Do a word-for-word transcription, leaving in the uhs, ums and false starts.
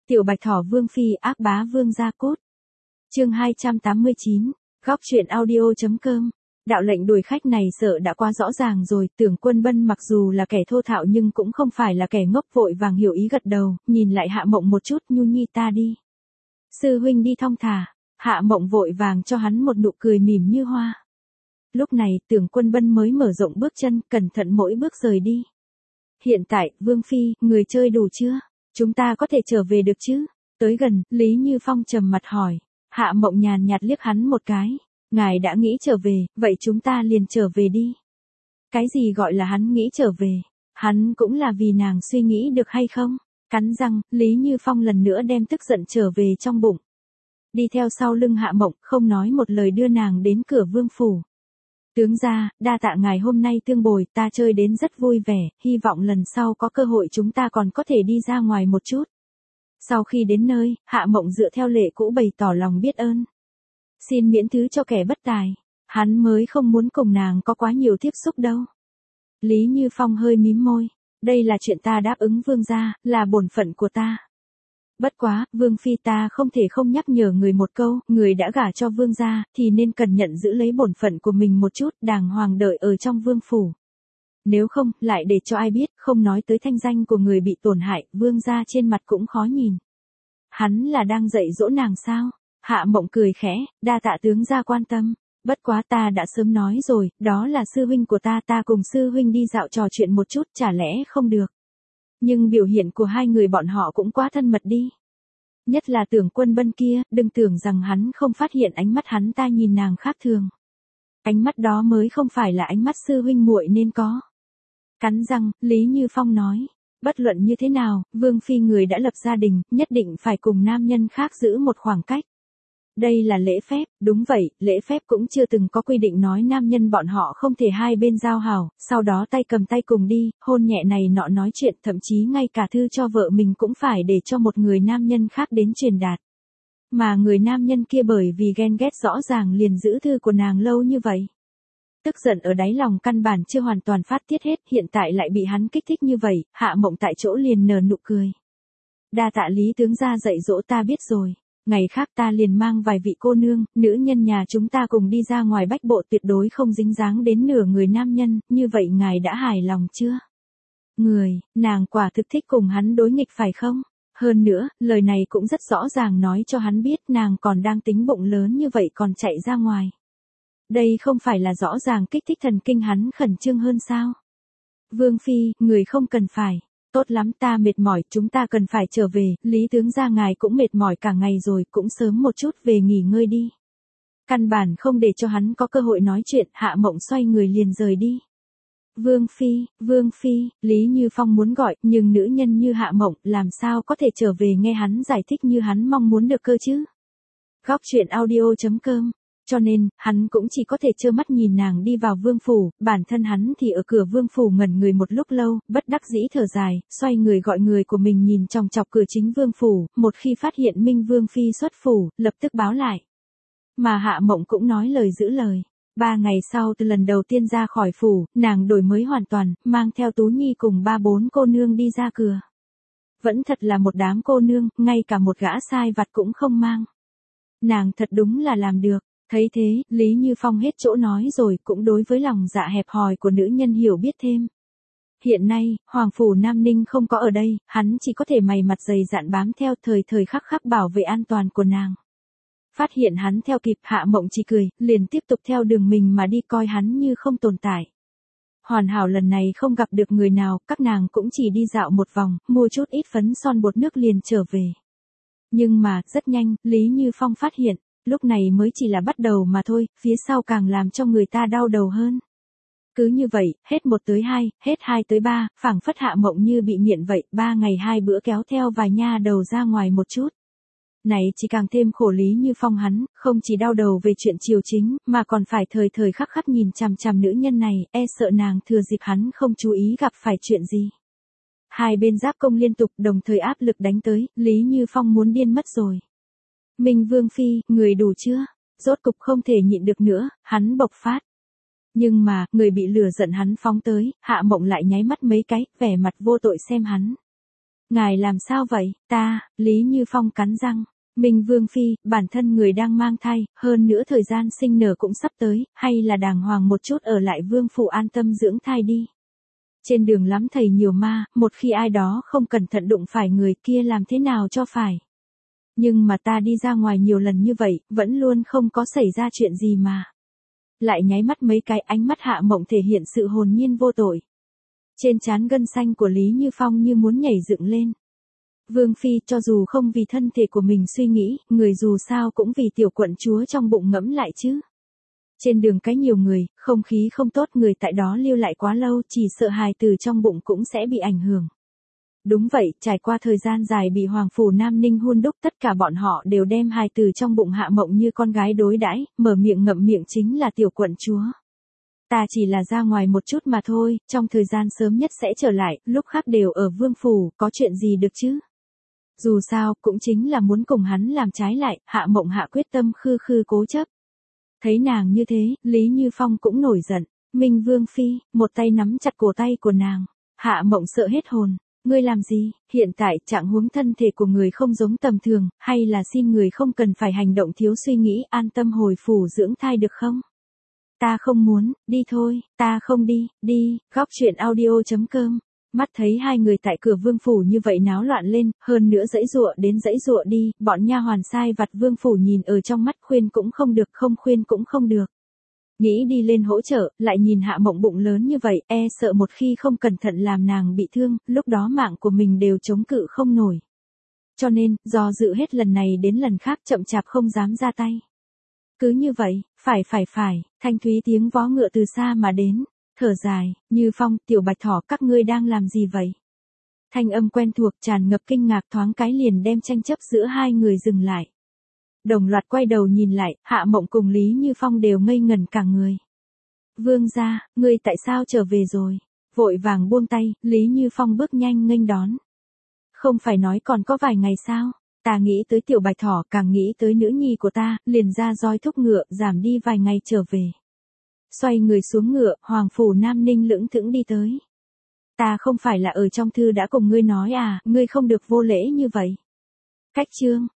Tiểu Bạch Thỏ Vương Phi ác bá vương gia cốt. Chương hai trăm tám mươi chín, góc truyện audio.com. Đạo lệnh đuổi khách này sợ đã quá rõ ràng rồi, Tưởng Quân Bân mặc dù là kẻ thô thạo nhưng cũng không phải là kẻ ngốc, vội vàng hiểu ý gật đầu, nhìn lại Hạ Mộng một chút, nhu nhi ta đi. Sư huynh đi thong thả. Hạ Mộng vội vàng cho hắn một nụ cười mỉm như hoa. Lúc này Tưởng Quân Bân mới mở rộng bước chân, cẩn thận mỗi bước rời đi. Hiện tại, Vương Phi, người chơi đủ chưa? Chúng ta có thể trở về được chứ? Tới gần, Lý Như Phong trầm mặt hỏi. Hạ Mộng nhàn nhạt liếc hắn một cái. Ngài đã nghĩ trở về, vậy chúng ta liền trở về đi. Cái gì gọi là hắn nghĩ trở về? Hắn cũng là vì nàng suy nghĩ được hay không? Cắn răng, Lý Như Phong lần nữa đem tức giận trở về trong bụng. Đi theo sau lưng Hạ Mộng, không nói một lời đưa nàng đến cửa vương phủ. Tướng gia, đa tạ ngài hôm nay tương bồi, ta chơi đến rất vui vẻ, hy vọng lần sau có cơ hội chúng ta còn có thể đi ra ngoài một chút. Sau khi đến nơi, Hạ Mộng dựa theo lệ cũ bày tỏ lòng biết ơn. Xin miễn thứ cho kẻ bất tài, hắn mới không muốn cùng nàng có quá nhiều tiếp xúc đâu. Lý Như Phong hơi mím môi, đây là chuyện ta đáp ứng vương gia, là bổn phận của ta. Bất quá, Vương Phi ta không thể không nhắc nhở người một câu, người đã gả cho vương gia, thì nên cần nhận giữ lấy bổn phận của mình một chút, đàng hoàng đợi ở trong vương phủ. Nếu không, lại để cho ai biết, không nói tới thanh danh của người bị tổn hại, vương gia trên mặt cũng khó nhìn. Hắn là đang dạy dỗ nàng sao? Hạ Mộng cười khẽ, đa tạ tướng gia quan tâm. Bất quá ta đã sớm nói rồi, đó là sư huynh của ta, ta cùng sư huynh đi dạo trò chuyện một chút, chả lẽ không được. Nhưng biểu hiện của hai người bọn họ cũng quá thân mật đi. Nhất là Tưởng Quân Bân kia, đừng tưởng rằng hắn không phát hiện ánh mắt hắn ta nhìn nàng khác thường. Ánh mắt đó mới không phải là ánh mắt sư huynh muội nên có. Cắn răng, Lý Như Phong nói, bất luận như thế nào, Vương Phi người đã lập gia đình, nhất định phải cùng nam nhân khác giữ một khoảng cách. Đây là lễ phép, đúng vậy, lễ phép cũng chưa từng có quy định nói nam nhân bọn họ không thể hai bên giao hảo, sau đó tay cầm tay cùng đi, hôn nhẹ này nọ nói chuyện, thậm chí ngay cả thư cho vợ mình cũng phải để cho một người nam nhân khác đến truyền đạt. Mà người nam nhân kia bởi vì ghen ghét rõ ràng liền giữ thư của nàng lâu như vậy. Tức giận ở đáy lòng căn bản chưa hoàn toàn phát tiết hết, hiện tại lại bị hắn kích thích như vậy, Hạ Mộng tại chỗ liền nở nụ cười. Đa tạ Lý tướng gia dạy dỗ ta biết rồi. Ngày khác ta liền mang vài vị cô nương, nữ nhân nhà chúng ta cùng đi ra ngoài bách bộ, tuyệt đối không dính dáng đến nửa người nam nhân, như vậy ngài đã hài lòng chưa? Người, nàng quả thực thích cùng hắn đối nghịch phải không? Hơn nữa, lời này cũng rất rõ ràng nói cho hắn biết nàng còn đang tính bụng lớn như vậy còn chạy ra ngoài. Đây không phải là rõ ràng kích thích thần kinh hắn khẩn trương hơn sao? Vương Phi, người không cần phải. Tốt lắm, ta mệt mỏi, chúng ta cần phải trở về, Lý tướng gia ngài cũng mệt mỏi cả ngày rồi, cũng sớm một chút về nghỉ ngơi đi. Căn bản không để cho hắn có cơ hội nói chuyện, Hạ Mộng xoay người liền rời đi. Vương Phi, Vương Phi, Lý Như Phong muốn gọi, nhưng nữ nhân như Hạ Mộng làm sao có thể trở về nghe hắn giải thích như hắn mong muốn được cơ chứ. Góc truyện audio.com. Cho nên, hắn cũng chỉ có thể trơ mắt nhìn nàng đi vào vương phủ, bản thân hắn thì ở cửa vương phủ ngẩn người một lúc lâu, bất đắc dĩ thở dài, xoay người gọi người của mình nhìn chòng chọc cửa chính vương phủ, một khi phát hiện Minh Vương Phi xuất phủ, lập tức báo lại. Mà Hạ Mộng cũng nói lời giữ lời. Ba ngày sau từ lần đầu tiên ra khỏi phủ, nàng đổi mới hoàn toàn, mang theo Tú Nhi cùng ba bốn cô nương đi ra cửa. Vẫn thật là một đám cô nương, ngay cả một gã sai vặt cũng không mang. Nàng thật đúng là làm được. Thấy thế, Lý Như Phong hết chỗ nói rồi, cũng đối với lòng dạ hẹp hòi của nữ nhân hiểu biết thêm. Hiện nay, Hoàng phủ Nam Ninh không có ở đây, hắn chỉ có thể mày mặt dày dạn bám theo, thời thời khắc khắc bảo vệ an toàn của nàng. Phát hiện hắn theo kịp, Hạ Mộng chỉ cười, liền tiếp tục theo đường mình mà đi, coi hắn như không tồn tại. Hoàn hảo lần này không gặp được người nào, các nàng cũng chỉ đi dạo một vòng, mua chút ít phấn son bột nước liền trở về. Nhưng mà, rất nhanh, Lý Như Phong phát hiện. Lúc này mới chỉ là bắt đầu mà thôi, phía sau càng làm cho người ta đau đầu hơn. Cứ như vậy, hết một tới hai, hết hai tới ba, phảng phất Hạ Mộng như bị nghiện vậy, ba ngày hai bữa kéo theo vài nha đầu ra ngoài một chút. Này chỉ càng thêm khổ Lý Như Phong hắn, không chỉ đau đầu về chuyện triều chính, mà còn phải thời thời khắc khắc nhìn chằm chằm nữ nhân này, e sợ nàng thừa dịp hắn không chú ý gặp phải chuyện gì. Hai bên giáp công liên tục đồng thời áp lực đánh tới, Lý Như Phong muốn điên mất rồi. Minh Vương Phi, người đủ chưa? Rốt cục không thể nhịn được nữa, hắn bộc phát. Nhưng mà, người bị lửa giận hắn phóng tới, Hạ Mộng lại nháy mắt mấy cái, vẻ mặt vô tội xem hắn. Ngài làm sao vậy? Ta, Lý Như Phong cắn răng. Minh Vương Phi, bản thân người đang mang thai, hơn nữa thời gian sinh nở cũng sắp tới, hay là đàng hoàng một chút ở lại vương phủ an tâm dưỡng thai đi. Trên đường lắm thầy nhiều ma, một khi ai đó không cẩn thận đụng phải người kia làm thế nào cho phải. Nhưng mà ta đi ra ngoài nhiều lần như vậy, vẫn luôn không có xảy ra chuyện gì mà. Lại nháy mắt mấy cái, ánh mắt Hạ Mộng thể hiện sự hồn nhiên vô tội. Trên trán gân xanh của Lý Như Phong như muốn nhảy dựng lên. Vương Phi, cho dù không vì thân thể của mình suy nghĩ, người dù sao cũng vì tiểu quận chúa trong bụng ngẫm lại chứ. Trên đường cái nhiều người, không khí không tốt, người tại đó lưu lại quá lâu, chỉ sợ hài tử trong bụng cũng sẽ bị ảnh hưởng. Đúng vậy, trải qua thời gian dài bị Hoàng Phủ Nam Ninh hun đúc, tất cả bọn họ đều đem hài tử trong bụng Hạ Mộng như con gái đối đãi, mở miệng ngậm miệng chính là tiểu quận chúa. Ta chỉ là ra ngoài một chút mà thôi, trong thời gian sớm nhất sẽ trở lại, lúc khác đều ở vương phủ, có chuyện gì được chứ? Dù sao, cũng chính là muốn cùng hắn làm trái lại, Hạ Mộng hạ quyết tâm khư khư cố chấp. Thấy nàng như thế, Lý Như Phong cũng nổi giận. Minh Vương Phi, một tay nắm chặt cổ tay của nàng. Hạ Mộng sợ hết hồn. Ngươi làm gì? Hiện tại trạng huống thân thể của người không giống tầm thường, hay là xin người không cần phải hành động thiếu suy nghĩ, an tâm hồi phủ dưỡng thai được không? Ta không muốn, đi thôi, ta không đi, đi, góc truyện audio chấm com. Mắt thấy hai người tại cửa vương phủ như vậy náo loạn lên, hơn nữa dãy dụa đến dãy dụa đi, bọn nha hoàn sai vặt vương phủ nhìn ở trong mắt, khuyên cũng không được, không khuyên cũng không được. Nghĩ đi lên hỗ trợ, lại nhìn Hạ Mộng bụng lớn như vậy, e sợ một khi không cẩn thận làm nàng bị thương, lúc đó mạng của mình đều chống cự không nổi. Cho nên, do dự hết lần này đến lần khác, chậm chạp không dám ra tay. Cứ như vậy, phải phải phải, thanh thúy tiếng vó ngựa từ xa mà đến. Thở dài, Như Phong, Tiểu Bạch Thỏ, các ngươi đang làm gì vậy? Thanh âm quen thuộc tràn ngập kinh ngạc, thoáng cái liền đem tranh chấp giữa hai người dừng lại. Đồng loạt quay đầu nhìn lại, Hạ Mộng cùng Lý Như Phong đều ngây ngẩn cả người. Vương gia, ngươi tại sao trở về rồi? Vội vàng buông tay, Lý Như Phong bước nhanh nghênh đón. Không phải nói còn có vài ngày sao? Ta nghĩ tới Tiểu Bạch Thỏ, càng nghĩ tới nữ nhi của ta, liền ra roi thúc ngựa, giảm đi vài ngày trở về. Xoay người xuống ngựa, Hoàng Phủ Nam Ninh lững thững đi tới. Ta không phải là ở trong thư đã cùng ngươi nói à, ngươi không được vô lễ như vậy. Cách chương,